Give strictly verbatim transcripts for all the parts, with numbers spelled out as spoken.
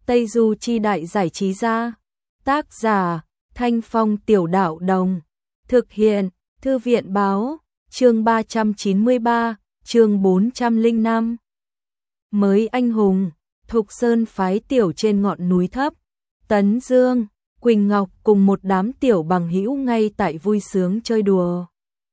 Tây Du Chi Đại Giải Trí Gia. Tác giả Thanh Phong Tiểu Đạo Đồng. Thực hiện Thư viện Báo. Chương ba trăm chín mươi ba, chương bốn trăm lẻ năm. Mới anh hùng, Thục Sơn phái tiểu trên ngọn núi thấp. Tấn Dương, Quỳnh Ngọc cùng một đám tiểu bằng hữu ngay tại vui sướng chơi đùa.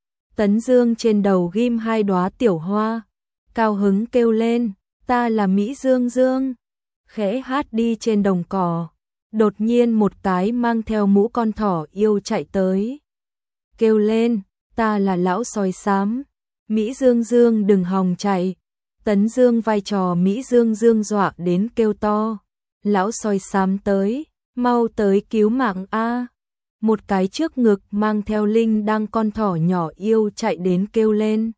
Tấn Dương trên đầu ghim hai đóa tiểu hoa, cao hứng kêu lên, ta là Mỹ Dương Dương. Khẽ hát đi trên đồng cỏ, đột nhiên một cái mang theo mũ con thỏ yêu chạy tới. Kêu lên, ta là lão sói xám. Mỹ Dương Dương đừng hòng chạy. Tấn Dương vai trò Mỹ Dương Dương dọa đến kêu to, lão sói xám tới, mau tới cứu mạng a. Một cái trước ngực mang theo linh đăng con thỏ nhỏ yêu chạy đến kêu lên,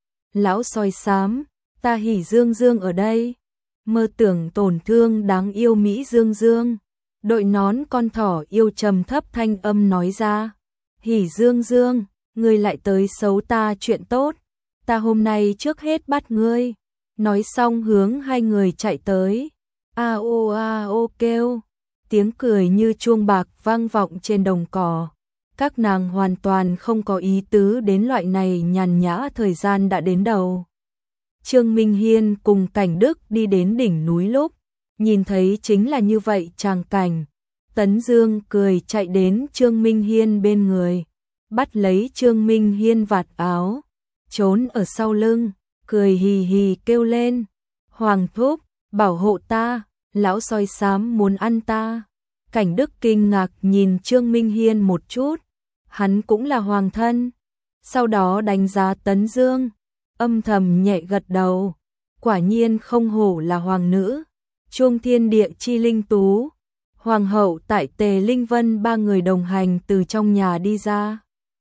lão sói xám, ta Hỉ Dương Dương ở đây. Mơ tưởng tổn thương đáng yêu Mỹ Dương Dương. Đội nón con thỏ yêu trầm thấp thanh âm nói ra, Hỉ Dương Dương, ngươi lại tới xấu ta chuyện tốt, ta hôm nay trước hết bắt ngươi. Nói xong hướng hai người chạy tới. A ô a ô kêu, tiếng cười như chuông bạc vang vọng trên đồng cỏ. Các nàng hoàn toàn không có ý tứ đến loại này nhàn nhã, thời gian đã đến đầu. Trương Minh Hiên cùng Cảnh Đức đi đến đỉnh núi lúc, nhìn thấy chính là như vậy tràng cảnh. Tấn Dương cười chạy đến Trương Minh Hiên bên người, bắt lấy Trương Minh Hiên vạt áo, trốn ở sau lưng, cười hì hì kêu lên, Hoàng thúc, bảo hộ ta, lão sói xám muốn ăn ta. Cảnh Đức kinh ngạc nhìn Trương Minh Hiên một chút, hắn cũng là hoàng thân. Sau đó đánh giá Tấn Dương, âm thầm nhẹ gật đầu, quả nhiên không hổ là hoàng nữ, chuông thiên địa chi linh tú. Hoàng hậu tại Tề Linh Vân ba người đồng hành từ trong nhà đi ra,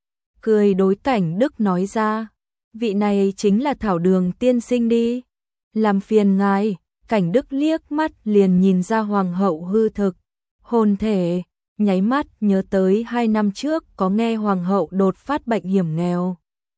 cười đối Cảnh Đức nói ra, vị này chính là Thảo Đường tiên sinh đi. Làm phiền ngài. Cảnh Đức liếc mắt liền nhìn ra hoàng hậu hư thực, hồn thể, nháy mắt nhớ tới hai năm trước có nghe hoàng hậu đột phát bệnh hiểm nghèo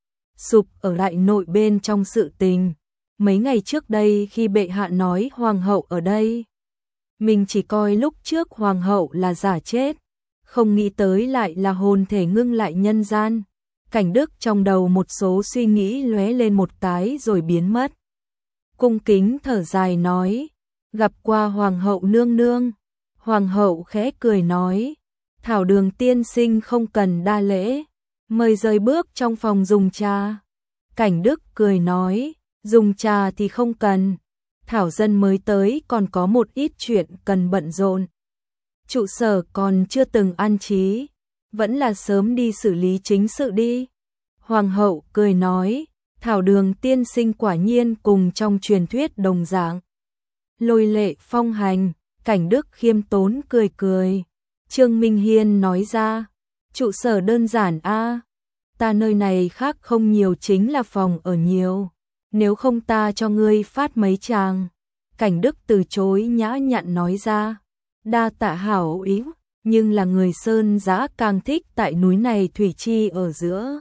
sụp ở lại nội bên trong sự tình. Mấy ngày trước đây khi bệ hạ nói hoàng hậu ở đây, mình chỉ coi lúc trước hoàng hậu là giả chết, không nghĩ tới lại là hồn thể ngưng lại nhân gian. Cảnh Đức trong đầu một số suy nghĩ lóe lên một cái rồi biến mất. Cung kính thở dài nói, gặp qua hoàng hậu nương nương. Hoàng hậu khẽ cười nói, Thảo Đường tiên sinh không cần đa lễ, mời rời bước trong phòng dùng trà. Cảnh Đức cười nói, dùng trà thì không cần, Thảo dân mới tới còn có một ít chuyện cần bận rộn. Trụ sở còn chưa từng an trí, vẫn là sớm đi xử lý chính sự đi. Hoàng hậu cười nói, Thảo Đường tiên sinh quả nhiên cùng trong truyền thuyết đồng dạng, lôi lệ phong hành. Cảnh Đức khiêm tốn cười cười. Trương Minh Hiên nói ra, trụ sở đơn giản a, ta nơi này khác không nhiều, chính là phòng ở nhiều, nếu không ta cho ngươi phát mấy tràng. Cảnh Đức từ chối nhã nhặn nói ra, đa tạ hảo ý, nhưng là người sơn giã càng thích tại núi này thủy chi ở giữa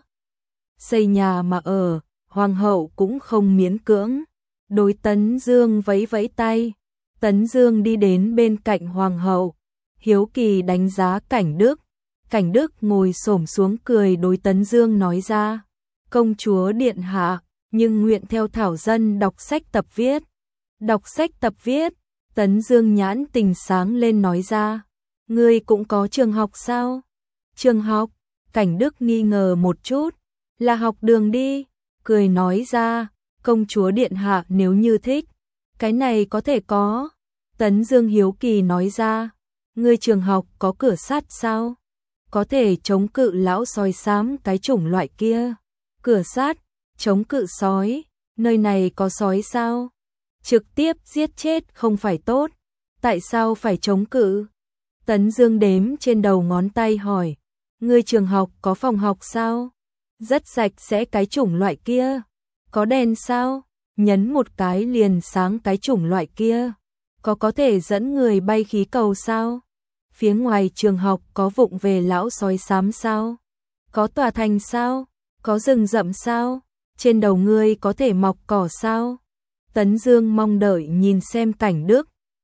xây nhà mà ở. Hoàng hậu cũng không miễn cưỡng, đối Tấn Dương vẫy vẫy tay. Tấn Dương đi đến bên cạnh hoàng hậu, hiếu kỳ đánh giá Cảnh Đức. Cảnh Đức ngồi xổm xuống cười đối Tấn Dương nói ra, công chúa điện hạ, nhưng nguyện theo Thảo dân đọc sách tập viết. Đọc sách tập viết. Tấn Dương nhãn tình sáng lên nói ra, ngươi cũng có trường học sao? Trường học? Cảnh Đức nghi ngờ một chút, là học đường đi. Cười nói ra, công chúa điện hạ nếu như thích, cái này có thể có. Tấn Dương hiếu kỳ nói ra, ngươi trường học có cửa sắt sao? Có thể chống cự lão sói xám cái chủng loại kia. Cửa sắt, chống cự sói, nơi này có sói sao? Trực tiếp giết chết không phải tốt, tại sao phải chống cự? Tấn Dương đếm trên đầu ngón tay hỏi, ngươi trường học có phòng học sao? Rất sạch sẽ cái chủng loại kia. Có đèn sao? Nhấn một cái liền sáng cái chủng loại kia. Có có thể dẫn người bay khí cầu sao? Phía ngoài trường học có vụng về lão sói xám sao? Có tòa thành sao? Có rừng rậm sao? Trên đầu ngươi có thể mọc cỏ sao? Tấn Dương mong đợi nhìn xem Cảnh Đức,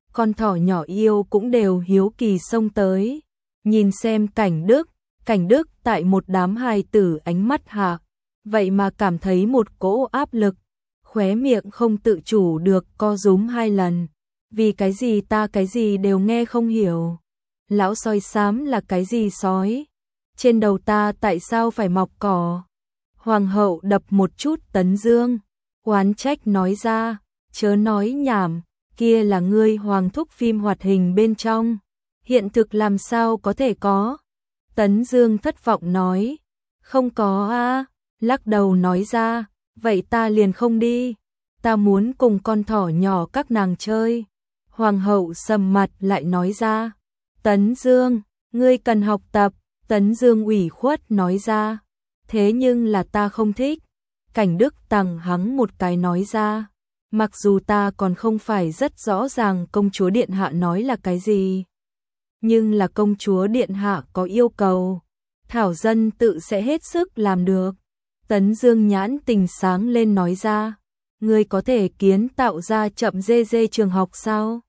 con thỏ nhỏ yêu cũng đều hiếu kỳ xông tới, nhìn xem Cảnh Đức, Cảnh Đức tại một đám hài tử ánh mắt hạ, vậy mà cảm thấy một cỗ áp lực, khóe miệng không tự chủ được co rúm hai lần, vì cái gì ta cái gì đều nghe không hiểu. Lão sói xám là cái gì sói? Trên đầu ta tại sao phải mọc cỏ? Hoàng hậu đập một chút Tấn Dương, oán trách nói ra, chớ nói nhảm, kia là ngươi hoàng thúc phim hoạt hình bên trong, hiện thực làm sao có thể có? Tấn Dương thất vọng nói, không có a, lắc đầu nói ra, vậy ta liền không đi, ta muốn cùng con thỏ nhỏ các nàng chơi. Hoàng hậu sầm mặt lại nói ra, Tấn Dương, ngươi cần học tập. Tấn Dương ủy khuất nói ra, thế nhưng là ta không thích. Cảnh Đức tằng hắng một cái nói ra, mặc dù ta còn không phải rất rõ ràng công chúa điện hạ nói là cái gì, nhưng là công chúa điện hạ có yêu cầu, thảo dân tự sẽ hết sức làm được. Tấn Dương nhãn tình sáng lên nói ra, ngươi có thể kiến tạo ra chậm dê dê trường học sao?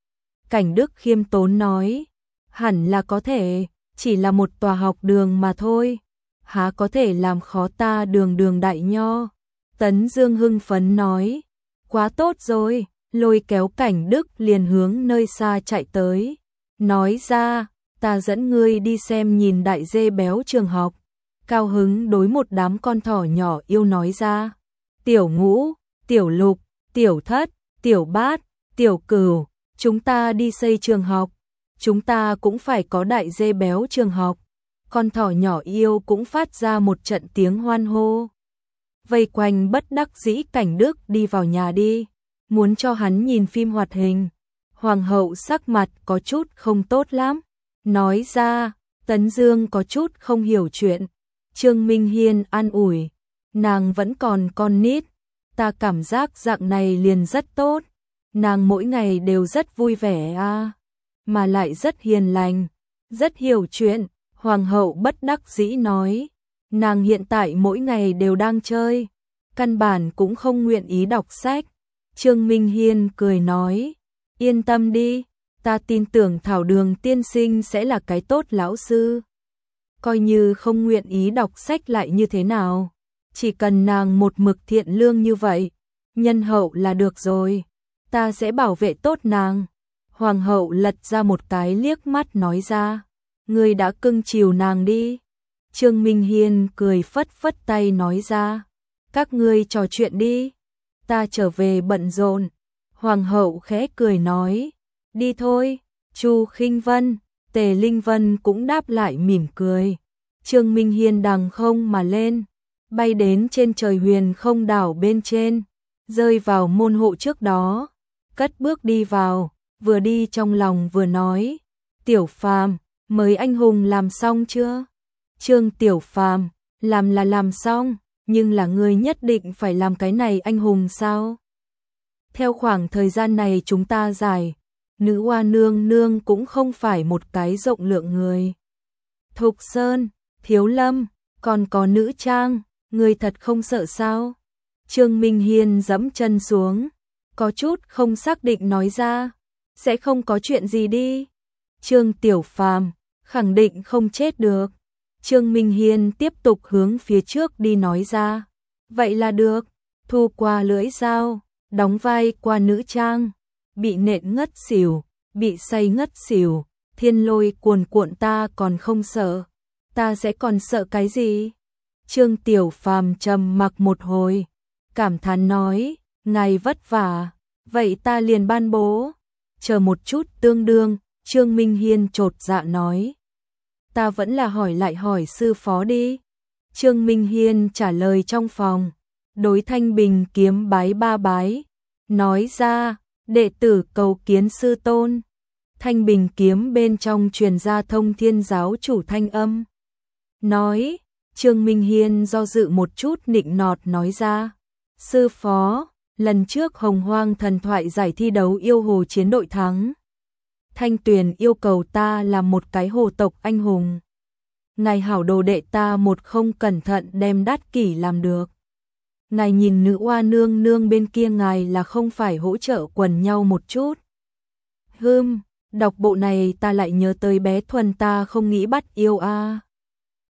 Cảnh Đức khiêm tốn nói, hẳn là có thể, chỉ là một tòa học đường mà thôi, há có thể làm khó ta đường đường đại nho. Tấn Dương hưng phấn nói, quá tốt rồi, lôi kéo Cảnh Đức liền hướng nơi xa chạy tới, nói ra, ta dẫn ngươi đi xem nhìn đại dê béo trường học. Cao hứng đối một đám con thỏ nhỏ yêu nói ra, Tiểu Ngũ, Tiểu Lục, Tiểu Thất, Tiểu Bát, Tiểu Cửu, chúng ta đi xây trường học, chúng ta cũng phải có đại dê béo trường học. Con thỏ nhỏ yêu cũng phát ra một trận tiếng hoan hô. Vây quanh bất đắc dĩ Cảnh Đức đi vào nhà đi, muốn cho hắn nhìn phim hoạt hình. Hoàng hậu sắc mặt có chút không tốt lắm, nói ra, Tấn Dương có chút không hiểu chuyện. Trương Minh Hiên an ủi, nàng vẫn còn con nít, ta cảm giác dạng này liền rất tốt, nàng mỗi ngày đều rất vui vẻ a, à, mà lại rất hiền lành, rất hiểu chuyện. Hoàng hậu bất đắc dĩ nói, nàng hiện tại mỗi ngày đều đang chơi, căn bản cũng không nguyện ý đọc sách. Trương Minh Hiên cười nói, yên tâm đi, ta tin tưởng Thảo Đường tiên sinh sẽ là cái tốt lão sư. Coi như không nguyện ý đọc sách lại như thế nào, chỉ cần nàng một mực thiện lương như vậy, nhân hậu là được rồi, ta sẽ bảo vệ tốt nàng. Hoàng hậu lật ra một cái liếc mắt nói ra, ngươi đã cưng chiều nàng đi. Trương Minh Hiên cười phất phất tay nói ra, các ngươi trò chuyện đi, ta trở về bận rộn. Hoàng hậu khẽ cười nói, đi thôi. Chu Khinh Vân, Tề Linh Vân cũng đáp lại mỉm cười. Trương Minh Hiên đằng không mà lên, bay đến trên trời huyền không đảo bên trên, rơi vào môn hộ trước đó, cất bước đi vào, vừa đi trong lòng vừa nói, Tiểu Phàm, mới anh hùng làm xong chưa? Trương Tiểu Phàm, làm là làm xong, nhưng là ngươi nhất định phải làm cái này anh hùng sao? Theo khoảng thời gian này chúng ta dài, nữ hoa nương nương cũng không phải một cái rộng lượng người. Thục Sơn, Thiếu Lâm, còn có nữ trang, ngươi thật không sợ sao? Trương Minh Hiên giẫm chân xuống, có chút không xác định nói ra, sẽ không có chuyện gì đi. Trương Tiểu Phàm, khẳng định không chết được. Trương Minh Hiên tiếp tục hướng phía trước đi nói ra, vậy là được. Thu qua lưỡi dao, đóng vai qua nữ trang, bị nện ngất xỉu, bị say ngất xỉu, thiên lôi cuồn cuộn ta còn không sợ, ta sẽ còn sợ cái gì? Trương Tiểu Phàm trầm mặc một hồi, cảm thán nói, ngài vất vả, vậy ta liền ban bố. Chờ một chút tương đương, Trương Minh Hiên chột dạ nói, ta vẫn là hỏi lại hỏi sư phó đi. Trương Minh Hiên trả lời trong phòng, đối Thanh Bình kiếm bái ba bái, nói ra, đệ tử cầu kiến sư tôn. Thanh Bình kiếm bên trong truyền ra thông thiên giáo chủ thanh âm, nói, Trương Minh Hiên do dự một chút nịnh nọt nói ra, sư phó, lần trước Hồng Hoang thần thoại giải thi đấu yêu hồ chiến đội thắng, Thanh Tuyền yêu cầu ta làm một cái hồ tộc anh hùng. Ngài hảo đồ đệ ta một không cẩn thận đem Đát Kỷ làm được. Ngài nhìn nữ oa nương nương bên kia ngài là không phải hỗ trợ quần nhau một chút. Hưm, đọc bộ này ta lại nhớ tới bé Thuần ta không nghĩ bắt yêu a.